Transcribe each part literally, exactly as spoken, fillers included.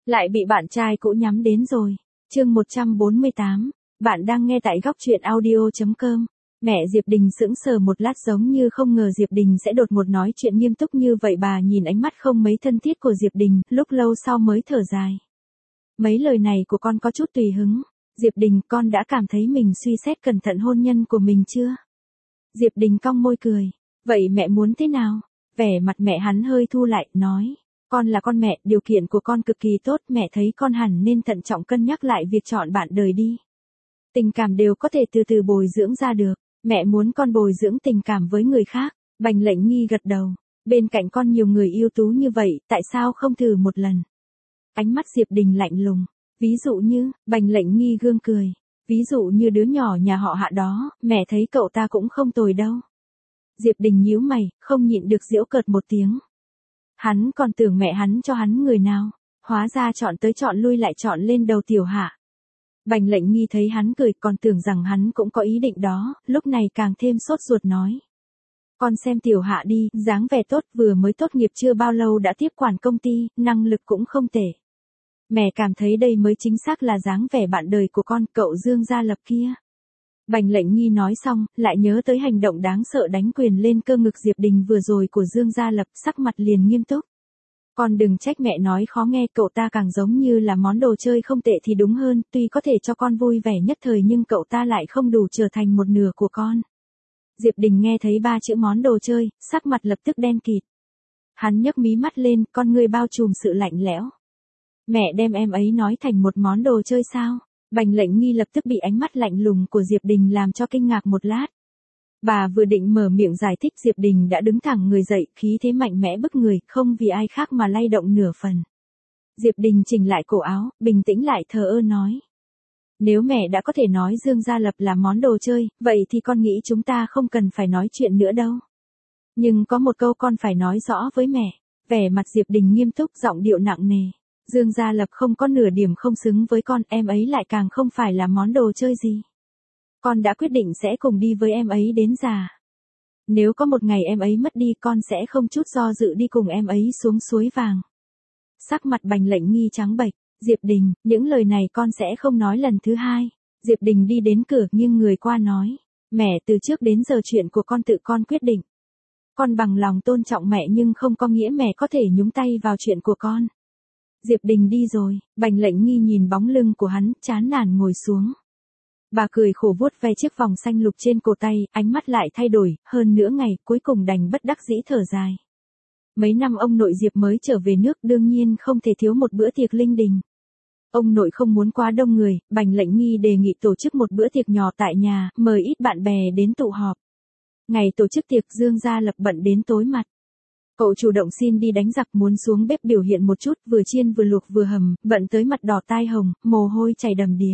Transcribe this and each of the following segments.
Lại bị bạn trai cũ nhắm đến rồi. Chương một trăm bốn mươi tám. Bạn đang nghe tại góc truyện audio chấm com. Mẹ Diệp Đình sững sờ một lát giống như không ngờ Diệp Đình sẽ đột ngột nói chuyện nghiêm túc như vậy. Bà nhìn ánh mắt không mấy thân thiết của Diệp Đình, lúc lâu sau mới thở dài. Mấy lời này của con có chút tùy hứng. Diệp Đình, con đã cảm thấy mình suy xét cẩn thận hôn nhân của mình chưa? Diệp Đình cong môi cười. Vậy mẹ muốn thế nào? Vẻ mặt mẹ hắn hơi thu lại, nói. Con là con mẹ, điều kiện của con cực kỳ tốt, mẹ thấy con hẳn nên thận trọng cân nhắc lại việc chọn bạn đời đi. Tình cảm đều có thể từ từ bồi dưỡng ra được, mẹ muốn con bồi dưỡng tình cảm với người khác. Bành Lệnh Nghi gật đầu, bên cạnh con nhiều người ưu tú như vậy, tại sao không thử một lần? Ánh mắt Diệp Đình lạnh lùng, ví dụ như, Bành Lệnh Nghi gương cười, ví dụ như đứa nhỏ nhà họ Hạ đó, mẹ thấy cậu ta cũng không tồi đâu. Diệp Đình nhíu mày, không nhịn được giễu cợt một tiếng. Hắn còn tưởng mẹ hắn cho hắn người nào, hóa ra chọn tới chọn lui lại chọn lên đầu Tiểu Hạ. Bành Lệnh Nghi thấy hắn cười, còn tưởng rằng hắn cũng có ý định đó, lúc này càng thêm sốt ruột nói. Con xem Tiểu Hạ đi, dáng vẻ tốt, vừa mới tốt nghiệp chưa bao lâu đã tiếp quản công ty, năng lực cũng không tệ. Mẹ cảm thấy đây mới chính xác là dáng vẻ bạn đời của con, cậu Dương Gia Lập kia. Bành Lệnh Nghi nói xong, lại nhớ tới hành động đáng sợ đánh quyền lên cơ ngực Diệp Đình vừa rồi của Dương Gia Lập, sắc mặt liền nghiêm túc. Con đừng trách mẹ nói khó nghe, cậu ta càng giống như là món đồ chơi không tệ thì đúng hơn, tuy có thể cho con vui vẻ nhất thời nhưng cậu ta lại không đủ trở thành một nửa của con. Diệp Đình nghe thấy ba chữ món đồ chơi, sắc mặt lập tức đen kịt. Hắn nhấc mí mắt lên, con ngươi bao trùm sự lạnh lẽo. Mẹ đem em ấy nói thành một món đồ chơi sao? Bành Lệnh Nghi lập tức bị ánh mắt lạnh lùng của Diệp Đình làm cho kinh ngạc một lát. Bà vừa định mở miệng giải thích, Diệp Đình đã đứng thẳng người dậy, khí thế mạnh mẽ bức người, không vì ai khác mà lay động nửa phần. Diệp Đình chỉnh lại cổ áo, bình tĩnh lại thờ ơ nói. Nếu mẹ đã có thể nói Dương Gia Lập là món đồ chơi, vậy thì con nghĩ chúng ta không cần phải nói chuyện nữa đâu. Nhưng có một câu con phải nói rõ với mẹ. Vẻ mặt Diệp Đình nghiêm túc, giọng điệu nặng nề. Dương Gia Lập không có nửa điểm không xứng với con, em ấy lại càng không phải là món đồ chơi gì. Con đã quyết định sẽ cùng đi với em ấy đến già. Nếu có một ngày em ấy mất đi, con sẽ không chút do dự đi cùng em ấy xuống suối vàng. Sắc mặt Bành Lệnh Nghi trắng bệch. Diệp Đình, những lời này con sẽ không nói lần thứ hai. Diệp Đình đi đến cửa nghiêng người qua nói. Mẹ, từ trước đến giờ chuyện của con tự con quyết định. Con bằng lòng tôn trọng mẹ nhưng không có nghĩa mẹ có thể nhúng tay vào chuyện của con. Diệp Đình đi rồi, Bành Lệnh Nghi nhìn bóng lưng của hắn, chán nản ngồi xuống. Bà cười khổ vuốt ve chiếc vòng xanh lục trên cổ tay, ánh mắt lại thay đổi, hơn nửa ngày, cuối cùng đành bất đắc dĩ thở dài. Mấy năm ông nội Diệp mới trở về nước, đương nhiên không thể thiếu một bữa tiệc linh đình. Ông nội không muốn quá đông người, Bành Lệnh Nghi đề nghị tổ chức một bữa tiệc nhỏ tại nhà, mời ít bạn bè đến tụ họp. Ngày tổ chức tiệc, Dương Gia Lập bận đến tối mặt. Cậu chủ động xin đi đánh giặc, muốn xuống bếp biểu hiện một chút, vừa chiên vừa luộc vừa hầm, bận tới mặt đỏ tai hồng, mồ hôi chảy đầm đìa.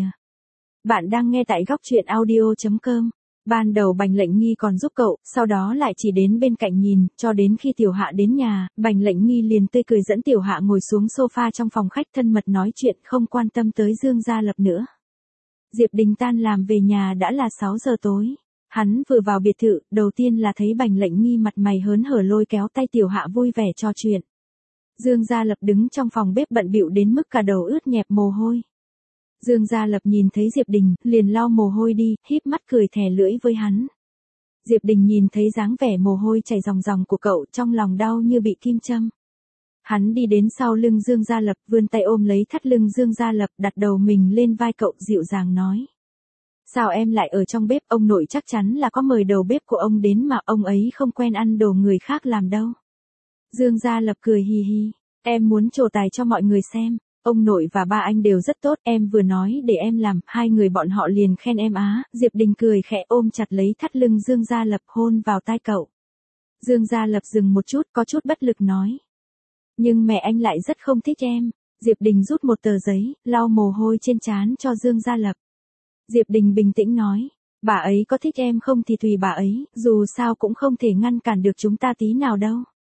Bạn đang nghe tại góc truyện audio chấm com. Ban đầu Bành Lệnh Nghi còn giúp cậu, sau đó lại chỉ đến bên cạnh nhìn, cho đến khi Tiểu Hạ đến nhà, Bành Lệnh Nghi liền tươi cười dẫn Tiểu Hạ ngồi xuống sofa trong phòng khách thân mật nói chuyện, không quan tâm tới Dương Gia Lập nữa. Diệp Đình tan làm về nhà đã là sáu giờ tối. Hắn vừa vào biệt thự, đầu tiên là thấy Bành Lệnh Nghi mặt mày hớn hở lôi kéo tay Tiểu Hạ vui vẻ trò chuyện. Dương Gia Lập đứng trong phòng bếp bận bịu đến mức cả đầu ướt nhẹp mồ hôi. Dương Gia Lập nhìn thấy Diệp Đình, liền lau mồ hôi đi, híp mắt cười thè lưỡi với hắn. Diệp Đình nhìn thấy dáng vẻ mồ hôi chảy ròng ròng của cậu, trong lòng đau như bị kim châm. Hắn đi đến sau lưng Dương Gia Lập, vươn tay ôm lấy thắt lưng Dương Gia Lập, đặt đầu mình lên vai cậu, dịu dàng nói. Sao em lại ở trong bếp, ông nội chắc chắn là có mời đầu bếp của ông đến mà ông ấy không quen ăn đồ người khác làm đâu. Dương Gia Lập cười hì hì, em muốn trổ tài cho mọi người xem, ông nội và ba anh đều rất tốt, em vừa nói để em làm, hai người bọn họ liền khen em á. Diệp Đình cười khẽ ôm chặt lấy thắt lưng Dương Gia Lập, hôn vào tai cậu. Dương Gia Lập dừng một chút, có chút bất lực nói. Nhưng mẹ anh lại rất không thích em. Diệp Đình rút một tờ giấy, lau mồ hôi trên trán cho Dương Gia Lập. Diệp Đình bình tĩnh nói, bà ấy có thích em không thì tùy bà ấy, dù sao cũng không thể ngăn cản được chúng ta tí nào đâu.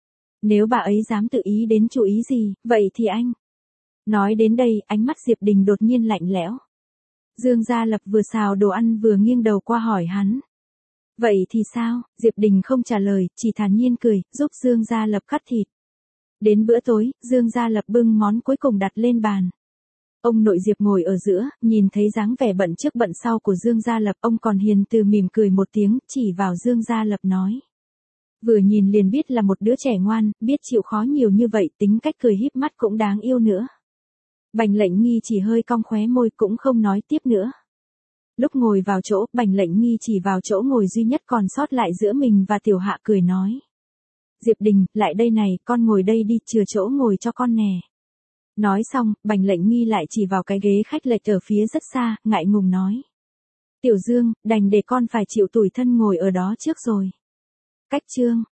Nếu bà ấy dám tự ý đến chú ý gì, vậy thì anh. Nói đến đây, ánh mắt Diệp Đình đột nhiên lạnh lẽo. Dương Gia Lập vừa xào đồ ăn vừa nghiêng đầu qua hỏi hắn. Vậy thì sao? Diệp Đình không trả lời, chỉ thản nhiên cười, giúp Dương Gia Lập cắt thịt. Đến bữa tối, Dương Gia Lập bưng món cuối cùng đặt lên bàn. Ông nội Diệp ngồi ở giữa, nhìn thấy dáng vẻ bận trước bận sau của Dương Gia Lập, ông còn hiền từ mỉm cười một tiếng, chỉ vào Dương Gia Lập nói. Vừa nhìn liền biết là một đứa trẻ ngoan, biết chịu khó nhiều như vậy, tính cách cười híp mắt cũng đáng yêu nữa. Bành Lệnh Nghi chỉ hơi cong khóe môi cũng không nói tiếp nữa. Lúc ngồi vào chỗ, Bành Lệnh Nghi chỉ vào chỗ ngồi duy nhất còn sót lại giữa mình và Tiểu Hạ cười nói. Diệp Đình, lại đây này, con ngồi đây đi, chừa chỗ ngồi cho con nè. Nói xong, Bành Lệnh Nghi lại chỉ vào cái ghế khách lệch ở phía rất xa, ngại ngùng nói. Tiểu Dương, đành để con phải chịu tủi thân ngồi ở đó trước rồi. Cách chương.